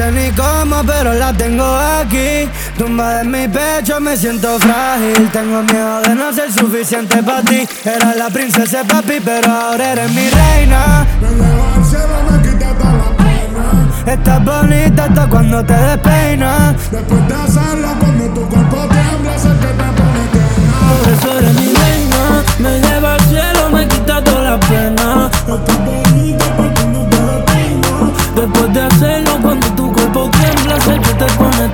sé ni cómo, pero la tengo aquí. Tumbada en mi pecho, me siento frágil. Tengo miedo de no ser suficiente para ti. Era la princesa papi, pero ahora eres mi reina. Me llevo al cielo, me quita toda la pena. Estás bonita hasta cuando te despeinas. Después de hacerlo, cuando tu cuerpo tiembla, sé que te pone tierna. Por eso eres mi reina. Me lleva al cielo, me quita toda la pena. Estás bonita pa' cuando te despeinas. Después de hacerlo, cuando tu cuerpo tiembla, sé que te pone.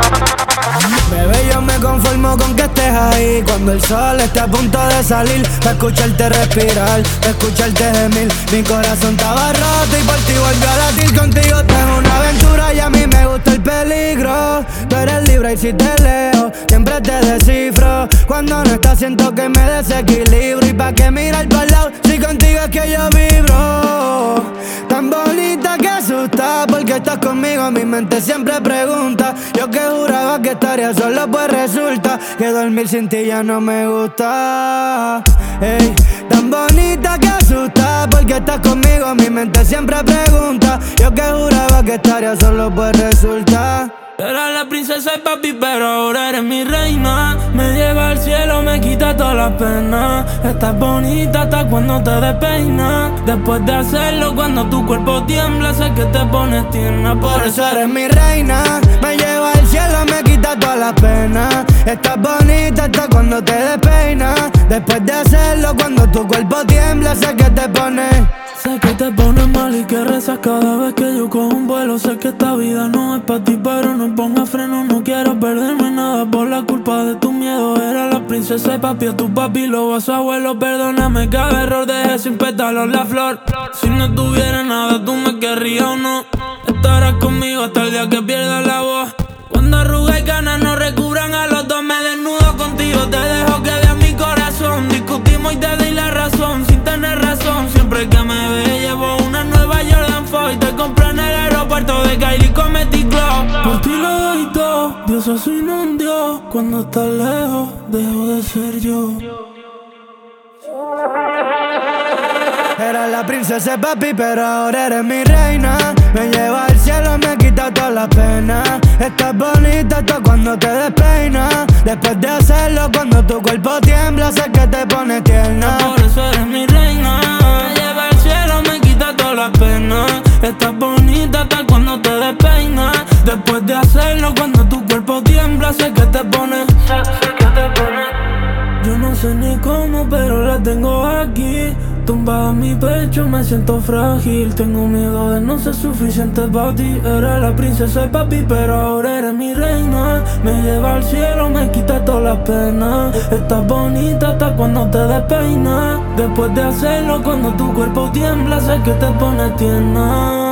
Bebé, yo me conformo con que estés ahí. Cuando el sol esté a punto de salir, pa' escucharte respirar, pa' escucharte gemir. Mi corazón estaba roto y por ti volvió a latir. Contigo tengo una aventura y a mí me gusta el peligro. Tú eres libre y si te leo, siempre te descifro. Cuando no estás siento que me desequilibro. Y pa' que mirar para el lado, si contigo es que yo vibro. Tan bonita que asusta, porque estás conmigo, mi mente siempre pregunta. Yo que juraba que estaría solo, pues resulta que dormir sin ti ya no me gusta. Ey, tan bonita que asusta, porque estás conmigo, mi mente siempre pregunta. Yo que juraba que estaría solo, pues resulta. Era la princesa y papi, pero ahora eres mi reina. Me lleva al cielo, me quita toda la pena. Estás bonita hasta cuando te despeinas. Después de hacerlo, cuando tu cuerpo tiembla, sé que te pones tierna. Por eso eres mi reina. Me lleva al cielo, me quita toda la pena. Estás bonita hasta cuando te despeinas. Después de hacerlo, cuando tu cuerpo tiembla, sé que te pones. Sé que te pones mal y que rezas cada vez que yo cojo un vuelo. Sé que esta vida no es para ti, pero no ponga freno. No quiero perderme nada por la culpa de tu miedo. Era la princesa y papi, a tu papi lo a su abuelo. Perdóname cada error, dejé sin pétalos la flor. Si no tuviera nada, tú me querrías o no. Estarás conmigo hasta el día que pierda la voz. Cuando arrugas y ganas no recubran a los dos. Me desnudo contigo, te dejo que veas mi corazón. Discutimos y te doy la razón sin tener razón. Siempre que me ve llevo una nueva Jordan 4 y te compré en el aeropuerto de Kylie con Metty Club. Por ti lo doy todo, Dios soy un Dios. Cuando estás lejos, dejo de ser yo. Era la princesa papi, pero ahora eres mi reina. Me lleva al cielo, me quita toda la pena. Estás bonita hasta cuando te despeinas. Después de hacerlo, cuando tu cuerpo tiembla, sé que te pone tierna. Por eso eres mi reina. Me lleva al cielo, me quita toda la pena. Estás bonita hasta cuando te despeinas. Después de hacerlo, cuando tu cuerpo tiembla, sé que te pone. Sé que te pone. Yo no sé ni cómo, pero la tengo aquí. Tumbada en mi pecho, me siento frágil. Tengo miedo de no ser suficiente para ti. Era la princesa y papi, pero ahora eres mi reina. Me lleva al cielo, me quita todas las penas. Estás bonita hasta cuando te despeinas. Después de hacerlo, cuando tu cuerpo tiembla, sé que te pone tierna.